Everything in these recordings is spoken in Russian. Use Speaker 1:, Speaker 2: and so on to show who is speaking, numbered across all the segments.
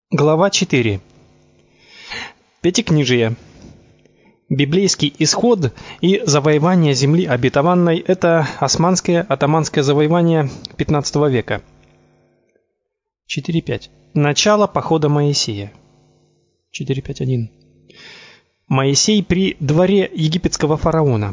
Speaker 1: Глава 4. Пятикнижие. Библейский исход и завоевание земли обетованной – это османское, атаманское завоевание XV века. 4.5. Начало похода Моисея. 4.5.1. Моисей при дворе египетского фараона.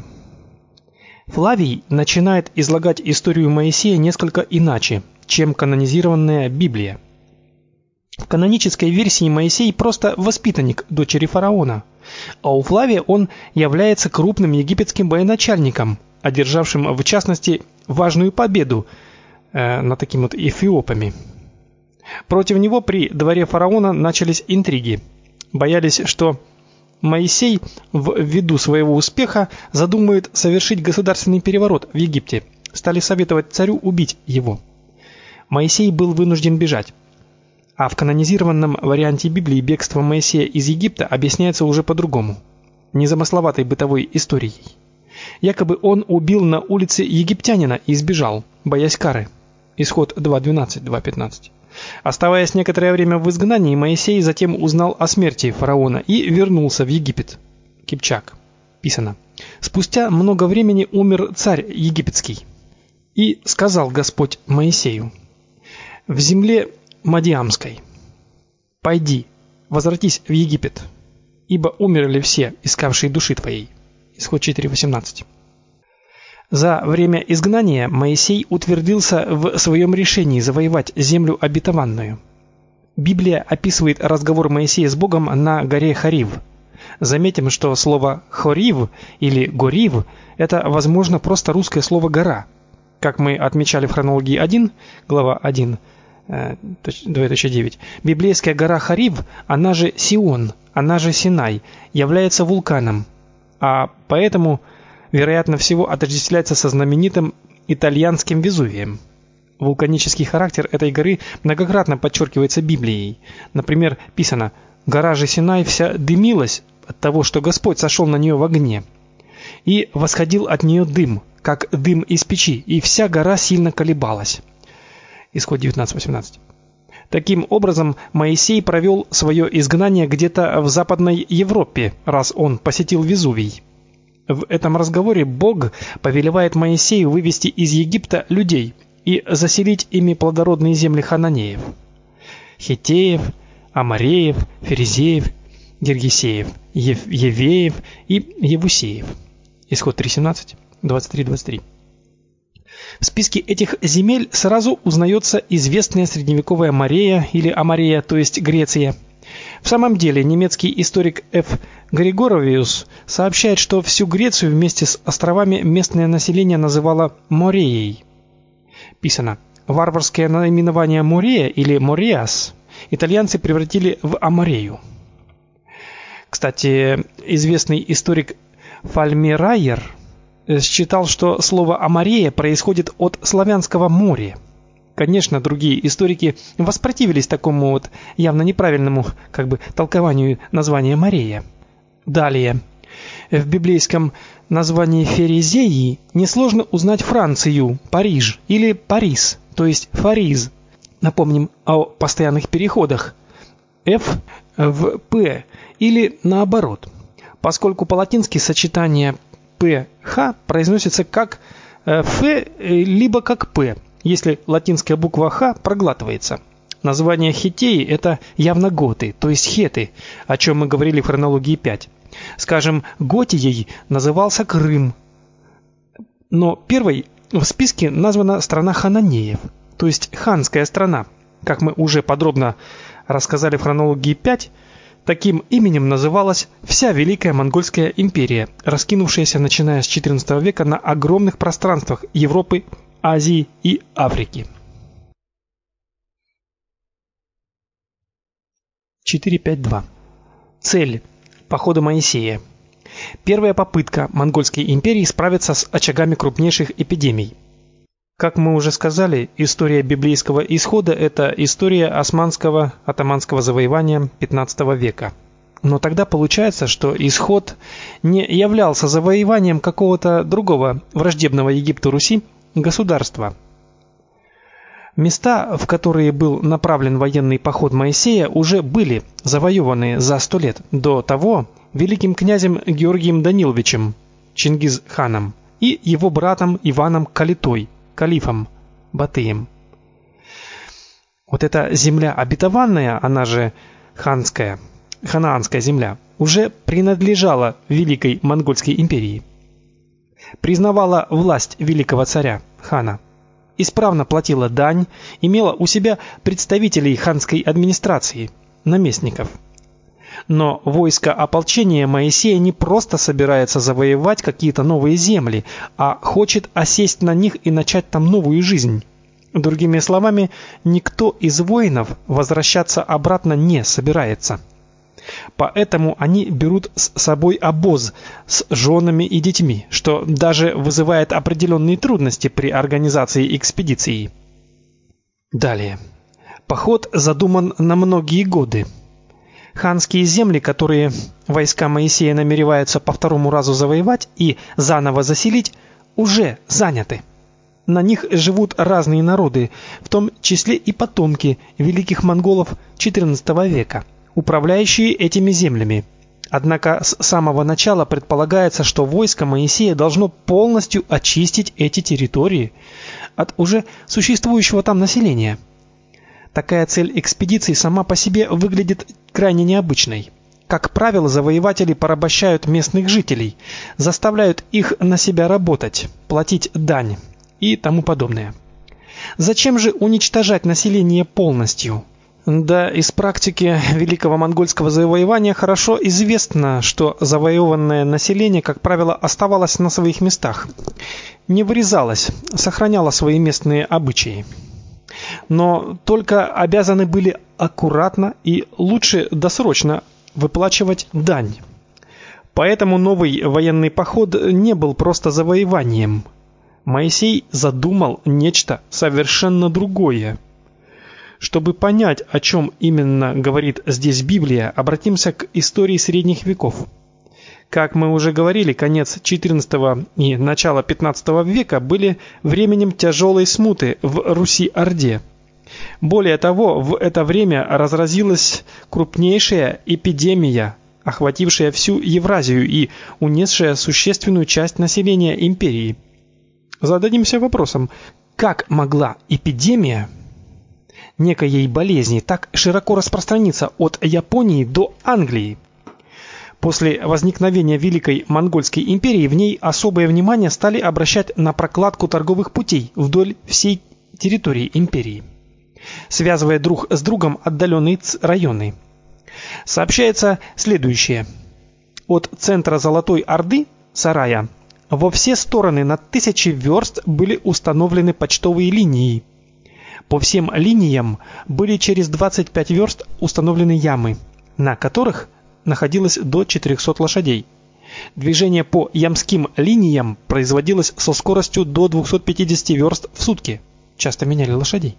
Speaker 1: Флавий начинает излагать историю Моисея несколько иначе, чем канонизированная Библия. В канонической версии Моисей просто воспитанник дочери фараона, а у Флавия он является крупным египетским военачальником, одержавшим в частности важную победу над такими вот эфиопами. Против него при дворе фараона начались интриги. Боялись, что Моисей ввиду своего успеха задумает совершить государственный переворот в Египте. Стали советовать царю убить его. Моисей был вынужден бежать. А в канонизированном варианте Библии бегство Моисея из Египта объясняется уже по-другому, незамысловатой бытовой историей. Якобы он убил на улице египтянина и сбежал, боясь кары. Исход 2:12, 2:15. Оставаясь некоторое время в изгнании, Моисей затем узнал о смерти фараона и вернулся в Египет. Кипчак. Писано: спустя много времени умер царь египетский. И сказал Господь Моисею: в земле Мадиамской: пойди, возвратись в Египет, ибо умерли все, искавшие души твоей. Исход 4:18. За время изгнания Моисей утвердился в своем решении завоевать землю обетованную. Библия описывает разговор Моисея с Богом на горе Хорив. Заметим, что слово Хорив или Горив это, возможно, просто русское слово гора. Как мы отмечали в хронологии 1, глава 1, 2.9. Библейская гора Хорив, она же Сион, она же Синай, является вулканом, а поэтому, вероятно всего, отождествляется со знаменитым итальянским Везувием. Вулканический характер этой горы многократно подчеркивается Библией. Например, писано: гора же Синай вся дымилась от того, что Господь сошел на нее в огне, и восходил от нее дым, как дым из печи, и вся гора сильно колебалась. Исход 19:18. Таким образом, Моисей провел свое изгнание где-то в Западной Европе, раз он посетил Везувий. В этом разговоре Бог повелевает Моисею вывести из Египта людей и заселить ими плодородные земли хананеев, хиттеев, амореев, ферезеев, гиргесеев, евеев и евусеев. Исход 3:17, 23:23. В списке этих земель сразу узнается известная средневековая Морея или Аморея, то есть Греция. В самом деле, немецкий историк Ф. Григоровиус сообщает, что всю Грецию вместе с островами местное население называло Мореей. Писано: варварское наименование Морея или Мореас итальянцы превратили в Аморею. Кстати, известный историк Фальмирайер считал, что слово Аморея происходит от славянского море. Конечно, другие историки воспротивились такому вот явно неправильному, толкованию названия Морея. Далее. В библейском названии Ферезеи несложно узнать Францию, Париж или Парис, то есть Фариз. Напомним о постоянных переходах F в P или наоборот. Поскольку по-латински сочетание ПХ произносится как Ф либо как П, если латинская буква Х проглатывается. Название Хиттеи это явно готы, то есть хеты, о чем мы говорили в хронологии 5. Скажем, Готией назывался Крым. Но первой в списке названа страна хананеев, то есть ханская страна. Как мы уже подробно рассказали в хронологии 5, таким именем называлась вся Великая Монгольская империя, раскинувшаяся начиная с XIV века на огромных пространствах Европы, Азии и Африки. 4.5.2. Цель похода Моисея. Первая попытка Монгольской империи справиться с очагами крупнейших эпидемий. Как мы уже сказали, история библейского исхода это история османского, атаманского завоевания XV века. Но тогда получается, что исход не являлся завоеванием какого-то другого враждебного Египту Руси государства. Места, в которые был направлен военный поход Моисея, уже были завоеваны за 100 лет до того великим князем Георгием Даниловичем Чингис-ханом и его братом Иваном Калитой, калифом Батыем. Вот эта земля обетованная, она же ханская, ханаанская земля, уже принадлежала Великой Монгольской империи. Признавала власть великого царя, хана, исправно платила дань, имела у себя представителей ханской администрации, наместников. Но войско ополчения Моисея не просто собирается завоевать какие-то новые земли, а хочет осесть на них и начать там новую жизнь. Другими словами, никто из воинов возвращаться обратно не собирается. Поэтому они берут с собой обоз с женами и детьми, что даже вызывает определенные трудности при организации экспедиции. Далее. Поход задуман на многие годы. Ханские земли, которые войска Моисея намереваются по второму разу завоевать и заново заселить, уже заняты. На них живут разные народы, в том числе и потомки великих монголов XIV века, управляющие этими землями. Однако с самого начала предполагается, что войско Моисея должно полностью очистить эти территории от уже существующего там населения. Такая цель экспедиции сама по себе выглядит крайне необычной. Как правило, завоеватели порабощают местных жителей, заставляют их на себя работать, платить дань и тому подобное. Зачем же уничтожать население полностью? Да, из практики великого монгольского завоевания хорошо известно, что завоеванное население, как правило, оставалось на своих местах, не вырезалось, сохраняло свои местные обычаи. Но только обязаны были аккуратно и лучше досрочно выплачивать дань. Поэтому новый военный поход не был просто завоеванием. Моисей задумал нечто совершенно другое. Чтобы понять, о чем именно говорит здесь Библия, обратимся к истории средних веков. Как мы уже говорили, конец XIV и начало XV века были временем тяжелой смуты в Руси-Орде. Более того, в это время разразилась крупнейшая эпидемия, охватившая всю Евразию и унесшая существенную часть населения империи. Зададимся вопросом, как могла эпидемия некоей болезни так широко распространиться от Японии до Англии? После возникновения Великой Монгольской империи в ней особое внимание стали обращать на прокладку торговых путей вдоль всей территории империи, связывая друг с другом отдаленные районы. Сообщается следующее. От центра Золотой Орды, Сарая, во все стороны на 1000 верст были установлены почтовые линии. По всем линиям были через 25 верст установлены ямы, на которых находилось до 400 лошадей. Движение по ямским линиям производилось со скоростью до 250 верст в сутки. Часто меняли лошадей.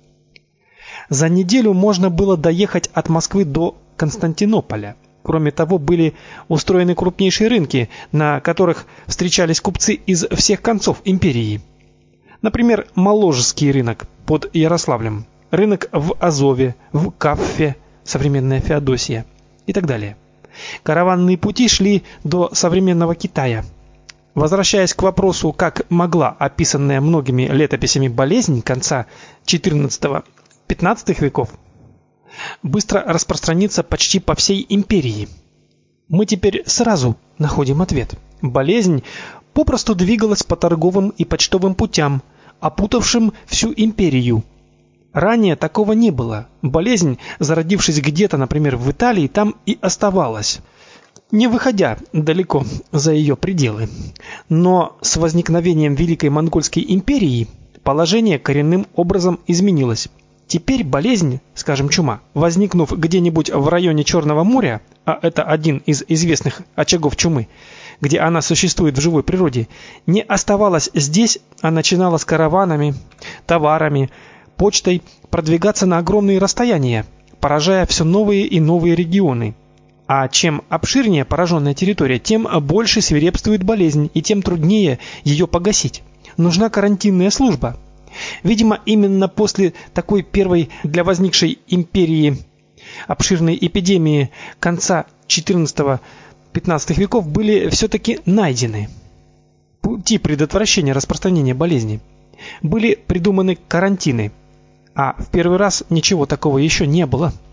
Speaker 1: За неделю можно было доехать от Москвы до Константинополя. Кроме того, были устроены крупнейшие рынки, на которых встречались купцы из всех концов империи. Например, Моложский рынок под Ярославлем, рынок в Азове, в Каффе, современная Феодосия и так далее. Караванные пути шли до современного Китая. Возвращаясь к вопросу, как могла описанная многими летописями болезнь конца XIV-XV веков быстро распространиться почти по всей империи, мы теперь сразу находим ответ. Болезнь попросту двигалась по торговым и почтовым путям, опутавшим всю империю. Ранее такого не было. Болезнь, зародившись где-то, например, в Италии, там и оставалась, не выходя далеко за ее пределы. Но с возникновением Великой Монгольской империи положение коренным образом изменилось. Теперь болезнь, скажем, чума, возникнув где-нибудь в районе Черного моря, а это один из известных очагов чумы, где она существует в живой природе, не оставалась здесь, а начинала с караванами, товарами, почтой продвигаться на огромные расстояния, поражая все новые и новые регионы. А чем обширнее пораженная территория, тем больше свирепствует болезнь и тем труднее ее погасить. Нужна карантинная служба. Видимо, именно после такой первой для возникшей империи обширной эпидемии конца XIV-XV веков были все-таки найдены пути предотвращения распространения болезни. Были придуманы карантины, а в первый раз ничего такого еще не было.